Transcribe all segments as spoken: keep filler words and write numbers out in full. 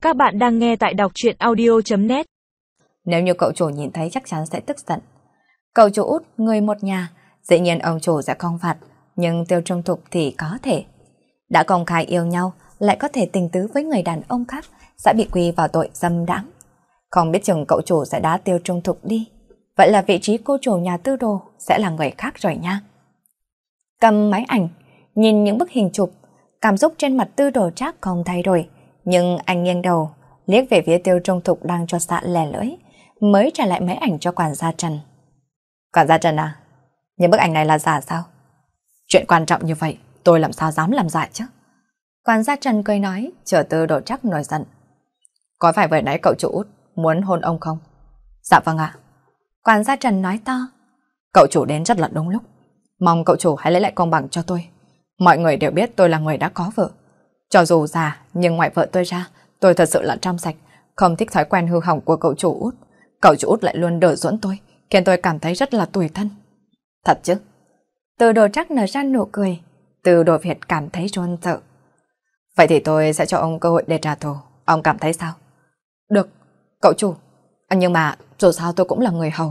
Các bạn đang nghe tại đọc truyện audio chấm net. Nếu như cậu chủ nhìn thấy chắc chắn sẽ tức giận. Cậu chủ Út, người một nhà, dĩ nhiên ông chủ sẽ không phạt, nhưng Tiêu Trung Thục thì có thể. Đã công khai yêu nhau, lại có thể tình tứ với người đàn ông khác, sẽ bị quy vào tội dâm đãng. Không biết chừng cậu chủ sẽ đá Tiêu Trung Thục đi. Vậy là vị trí cô chủ nhà Tư Đồ sẽ là người khác rồi nha. Cầm máy ảnh, nhìn những bức hình chụp, cảm xúc trên mặt Tư Đồ Trác không thay đổi, nhưng anh nghiêng đầu, liếc về phía Tiêu Trung Thục đang cho xạ lẻ lưỡi, mới trả lại máy ảnh cho quản gia Trần. Quản gia Trần à, những bức ảnh này là giả sao? Chuyện quan trọng như vậy, tôi làm sao dám làm giả chứ? Quản gia Trần cười nói, chờ Tư Đồ Trác nổi giận. Có phải vừa nãy cậu chủ Út muốn hôn ông không? Dạ vâng ạ. Quản gia Trần nói to. Cậu chủ đến rất là đúng lúc. Mong cậu chủ hãy lấy lại công bằng cho tôi. Mọi người đều biết tôi là người đã có vợ. Cho dù già, nhưng ngoại vợ tôi ra, tôi thật sự là trong sạch, không thích thói quen hư hỏng của cậu chủ Út. Cậu chủ Út lại luôn đỡ dỗi tôi, khiến tôi cảm thấy rất là tủi thân. Thật chứ? Từ Đồ Trác nở ra nụ cười, Từ Đồ Việt cảm thấy run sợ. Vậy thì tôi sẽ cho ông cơ hội để trả thù, ông cảm thấy sao? Được, cậu chủ. Nhưng mà dù sao tôi cũng là người hầu.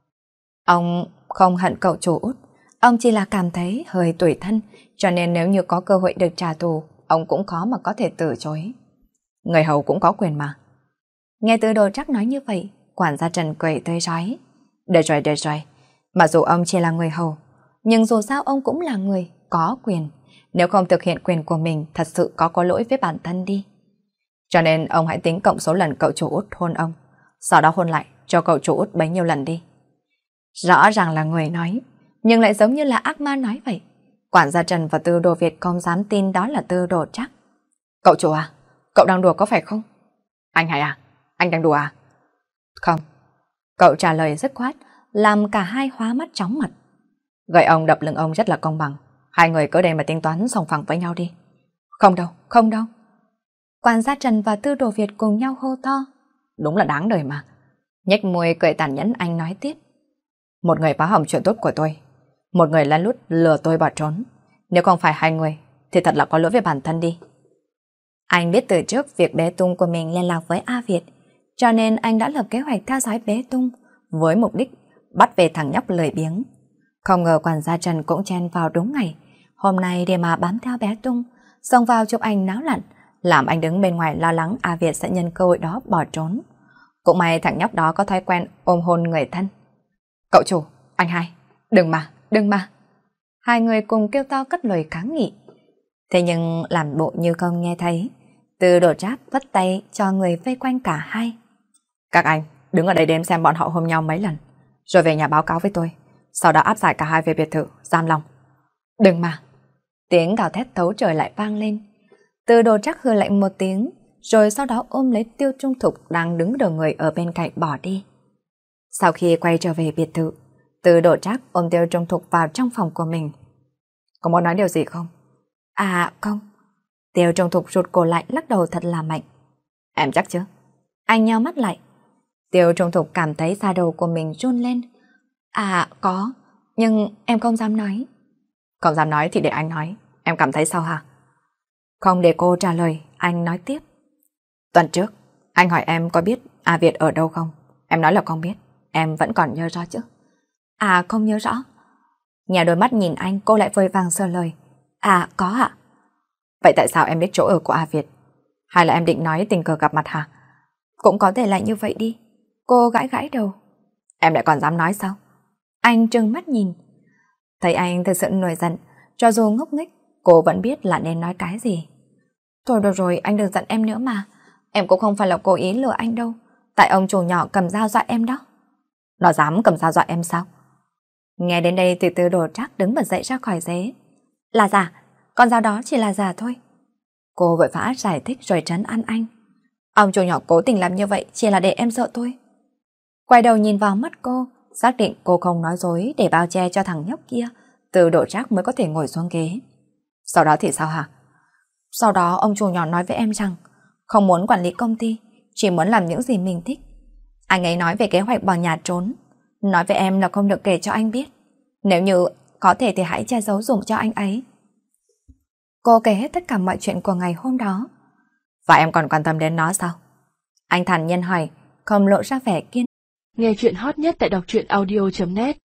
Ông không hận cậu chủ Út, ông chỉ là cảm thấy hơi tủi thân, cho nên nếu như có cơ hội được trả thù, ông cũng khó mà có thể từ chối. Người hầu cũng có quyền mà. Nghe Từ Đồ Trác nói như vậy, quản gia Trần cười tươi rói. Được rồi, được rồi. Mặc dù ông chỉ là người hầu, nhưng dù sao ông cũng là người có quyền. Nếu không thực hiện quyền của mình, thật sự có có lỗi với bản thân đi. Cho nên ông hãy tính cộng số lần cậu chủ Út hôn ông, sau đó hôn lại cho cậu chủ Út bấy nhiêu lần đi. Rõ ràng là người nói, nhưng lại giống như là ác ma nói vậy. Quản gia Trần và Tư Đồ Việt không dám tin đó là Tư Đồ Trác. Cậu chủ à, cậu đang đùa có phải không? Anh Hải à, anh đang đùa à? Không. Cậu trả lời dứt khoát, làm cả hai hóa mắt chóng mặt. Gậy ông đập lưng ông rất là công bằng. Hai người cứ đây mà tính toán sòng phẳng với nhau đi. Không đâu, không đâu. Quản gia Trần và Tư Đồ Việt cùng nhau hô to. Đúng là đáng đời mà. Nhếch môi cười tàn nhẫn, anh nói tiếp. Một người phá hỏng chuyện tốt của tôi, một người lén lút lừa tôi bỏ trốn. Nếu không phải hai người thì thật là có lỗi với bản thân đi. Anh biết từ trước việc bé Tung của mình liên lạc với A Việt, cho nên anh đã lập kế hoạch theo dõi bé Tung với mục đích bắt về thằng nhóc lười biếng. Không ngờ quản gia Trần cũng chen vào đúng ngày hôm nay để mà bám theo bé Tung, xông vào chụp ảnh náo loạn, làm anh đứng bên ngoài lo lắng A Việt sẽ nhân cơ hội đó bỏ trốn. Cũng may thằng nhóc đó có thói quen ôm hôn người thân. Cậu chủ, anh hai, đừng mà, đừng mà. Hai người cùng kêu to cất lời kháng nghị. Thế nhưng làm bộ như không nghe thấy, Từ Đồ Trác vất tay cho người vây quanh cả hai. Các anh, đứng ở đây đếm xem bọn họ hôn nhau mấy lần, rồi về nhà báo cáo với tôi, sau đó áp giải cả hai về biệt thự, giam lòng. Đừng mà. Tiếng gào thét thấu trời lại vang lên. Từ Đồ Trác hừ lạnh một tiếng, rồi sau đó ôm lấy Tiêu Trung Thục đang đứng đầu người ở bên cạnh bỏ đi. Sau khi quay trở về biệt thự, Từ Đồ Trác ôm Tiêu Trung Thục vào trong phòng của mình. Có muốn nói điều gì không? À không. Tiêu Trung Thục rụt cổ lại, lắc đầu thật là mạnh. Em chắc chứ? Anh nheo mắt lại. Tiêu Trung Thục cảm thấy da đầu của mình run lên. À có, nhưng em không dám nói. Không dám nói thì để anh nói. Em cảm thấy sao hả? Không để cô trả lời, anh nói tiếp. Tuần trước, anh hỏi em có biết A Việt ở đâu không? Em nói là không biết. Em vẫn còn nhớ rõ chứ? À không nhớ rõ. Nhà đôi mắt nhìn anh, cô lại vội vàng sơ lời. À có ạ. Vậy tại sao em biết chỗ ở của A Việt? Hay là em định nói tình cờ gặp mặt hả? Cũng có thể là như vậy đi. Cô gãi gãi đầu. Em lại còn dám nói sao? Anh trừng mắt nhìn. Thấy anh thực sự nổi giận, cho dù ngốc nghếch, cô vẫn biết là nên nói cái gì. Thôi được rồi, anh đừng giận em nữa mà. Em cũng không phải là cố ý lừa anh đâu. Tại ông chủ nhỏ cầm dao dọa em đó. Nó dám cầm dao dọa em sao? Nghe đến đây từ Từ Đồ Trác đứng bật dậy ra khỏi ghế. Là giả, con dao đó chỉ là giả thôi. Cô vội vã giải thích rồi trấn an anh. Ông chủ nhỏ cố tình làm như vậy chỉ là để em sợ thôi. Quay đầu nhìn vào mắt cô, xác định cô không nói dối để bao che cho thằng nhóc kia, Từ Đồ Trác mới có thể ngồi xuống ghế. Sau đó thì sao hả? Sau đó ông chủ nhỏ nói với em rằng không muốn quản lý công ty, chỉ muốn làm những gì mình thích. Anh ấy nói về kế hoạch bỏ nhà trốn, nói với em là không được kể cho anh biết. Nếu như có thể thì hãy che giấu dùm cho anh ấy. Cô kể hết tất cả mọi chuyện của ngày hôm đó. Và em còn quan tâm đến nó sao? Anh thản nhiên hỏi, không lộ ra vẻ kiên. Nghe chuyện hot nhất tại đọc truyện audio chấm net